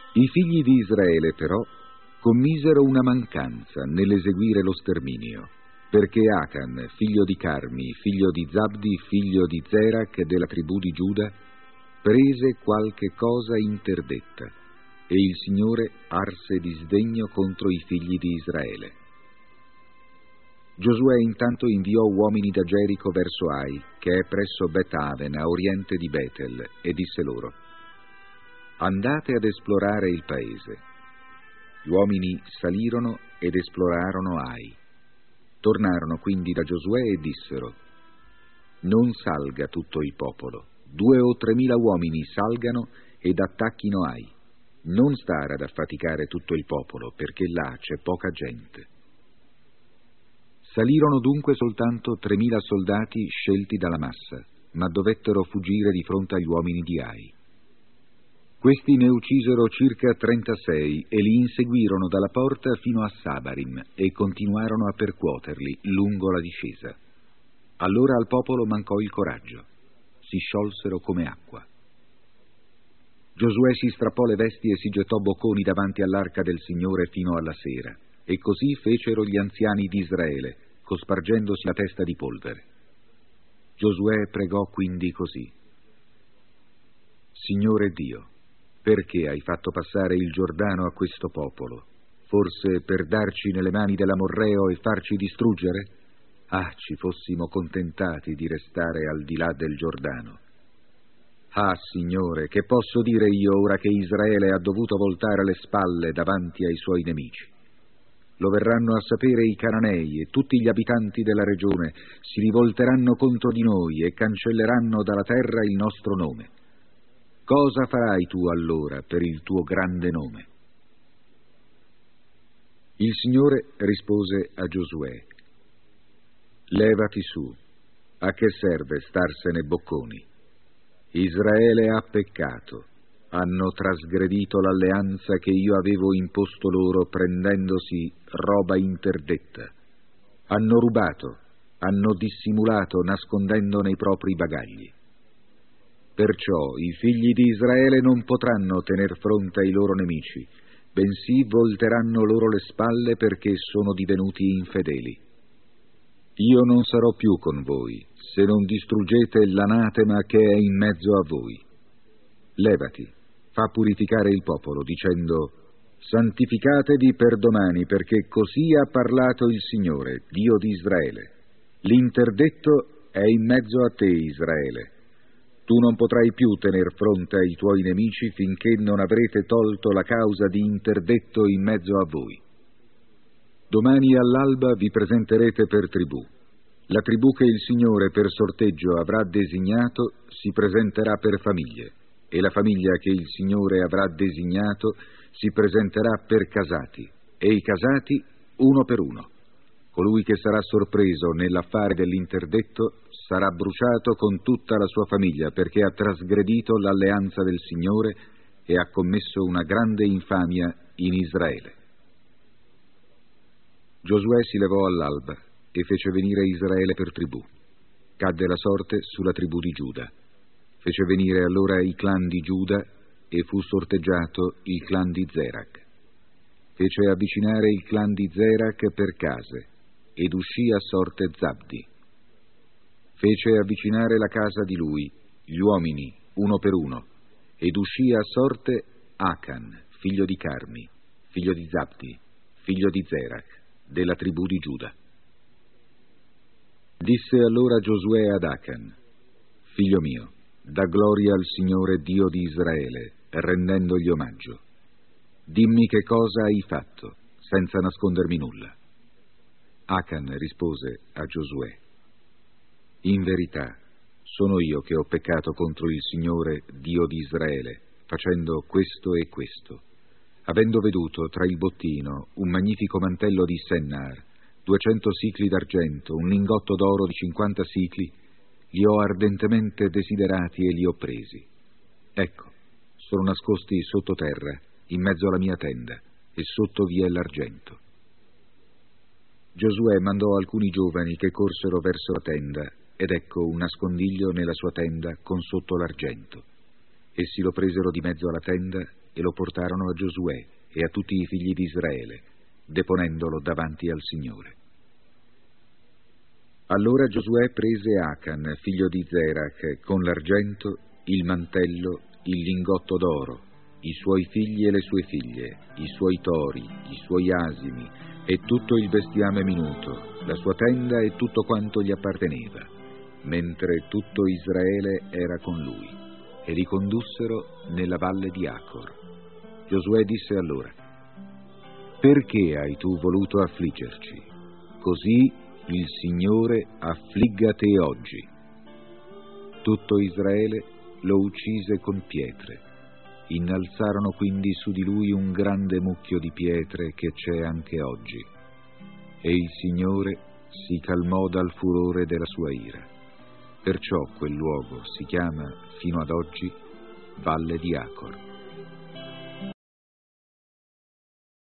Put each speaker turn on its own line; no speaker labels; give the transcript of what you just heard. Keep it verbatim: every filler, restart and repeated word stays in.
I figli di Israele, però, commisero una mancanza nell'eseguire lo sterminio, perché Acan, figlio di Carmi, figlio di Zabdi, figlio di Zerach della tribù di Giuda, prese qualche cosa interdetta, e il Signore arse di sdegno contro i figli di Israele. Giosuè intanto inviò uomini da Gerico verso Ai, che è presso Bet-Aven, a oriente di Betel, e disse loro: «Andate ad esplorare il paese». Gli uomini salirono ed esplorarono Ai. Tornarono quindi da Giosuè e dissero: «Non salga tutto il popolo, due o tremila uomini salgano ed attacchino Ai. Non stare ad affaticare tutto il popolo, perché là c'è poca gente». Salirono dunque soltanto tremila soldati scelti dalla massa, ma dovettero fuggire di fronte agli uomini di Ai. Questi ne uccisero circa trentasei e li inseguirono dalla porta fino a Sabarim e continuarono a percuoterli lungo la discesa. Allora al popolo mancò il coraggio, si sciolsero come acqua. Giosuè si strappò le vesti e si gettò bocconi davanti all'arca del Signore fino alla sera, e così fecero gli anziani di Israele, cospargendosi la testa di polvere. Giosuè pregò quindi così: «Signore Dio, perché hai fatto passare il Giordano a questo popolo? Forse per darci nelle mani dell'Amorreo e farci distruggere? Ah, ci fossimo contentati di restare al di là del Giordano. Ah, Signore, che posso dire io ora che Israele ha dovuto voltare le spalle davanti ai suoi nemici? Lo verranno a sapere i Cananei e tutti gli abitanti della regione si rivolteranno contro di noi e cancelleranno dalla terra il nostro nome. Cosa farai tu allora per il tuo grande nome?» Il Signore rispose a Giosuè: «Levati su, a che serve starsene bocconi? Israele ha peccato, hanno trasgredito l'alleanza che io avevo imposto loro prendendosi roba interdetta. Hanno rubato, hanno dissimulato nascondendo nei propri bagagli. Perciò i figli di Israele non potranno tener fronte ai loro nemici, bensì volteranno loro le spalle perché sono divenuti infedeli. Io non sarò più con voi, se non distruggete l'anatema che è in mezzo a voi. Levati, fa purificare il popolo, dicendo: santificatevi per domani, perché così ha parlato il Signore, Dio di Israele. L'interdetto è in mezzo a te, Israele. Tu non potrai più tener fronte ai tuoi nemici finché non avrete tolto la causa di interdetto in mezzo a voi. Domani all'alba vi presenterete per tribù. La tribù che il Signore per sorteggio avrà designato si presenterà per famiglie, e la famiglia che il Signore avrà designato si presenterà per casati, e i casati uno per uno. Colui che sarà sorpreso nell'affare dell'interdetto sarà bruciato con tutta la sua famiglia, perché ha trasgredito l'alleanza del Signore e ha commesso una grande infamia in Israele. Giosuè si levò all'alba e fece venire Israele per tribù. Cadde la sorte sulla tribù di Giuda. Fece venire allora i clan di Giuda e fu sorteggiato il clan di Zerach. Fece avvicinare il clan di Zerach per case ed uscì a sorte Zabdi. Fece avvicinare la casa di lui, gli uomini, uno per uno, ed uscì a sorte Acan, figlio di Carmi, figlio di Zabdi, figlio di Zerach, della tribù di Giuda. Disse allora Giosuè ad Acan: figlio mio, dà gloria al Signore Dio di Israele, rendendogli omaggio. Dimmi che cosa hai fatto, senza nascondermi nulla. Acan rispose a Giosuè: in verità, sono io che ho peccato contro il Signore Dio di Israele, facendo questo e questo. Avendo veduto tra il bottino un magnifico mantello di Sennar, duecento sicli d'argento, un lingotto d'oro di cinquanta sicli, li ho ardentemente desiderati e li ho presi. Ecco, sono nascosti sottoterra, in mezzo alla mia tenda, e sotto vi è l'argento. Giosuè mandò alcuni giovani che corsero verso la tenda, ed ecco un nascondiglio nella sua tenda con sotto l'argento. Essi lo presero di mezzo alla tenda e lo portarono a Giosuè e a tutti i figli di Israele, deponendolo davanti al Signore. Allora Giosuè prese Achan, figlio di Zerach, con l'argento, il mantello, il lingotto d'oro, i suoi figli e le sue figlie, i suoi tori, i suoi asini e tutto il bestiame minuto, la sua tenda e tutto quanto gli apparteneva, mentre tutto Israele era con lui, e li condussero nella valle di Acor. Giosuè disse allora: «Perché hai tu voluto affliggerci? Così il Signore affligga te oggi». Tutto Israele lo uccise con pietre. Innalzarono quindi su di lui un grande mucchio di pietre che c'è anche oggi. E il Signore si calmò dal furore della sua ira. Perciò quel luogo si chiama fino ad oggi Valle di Acor.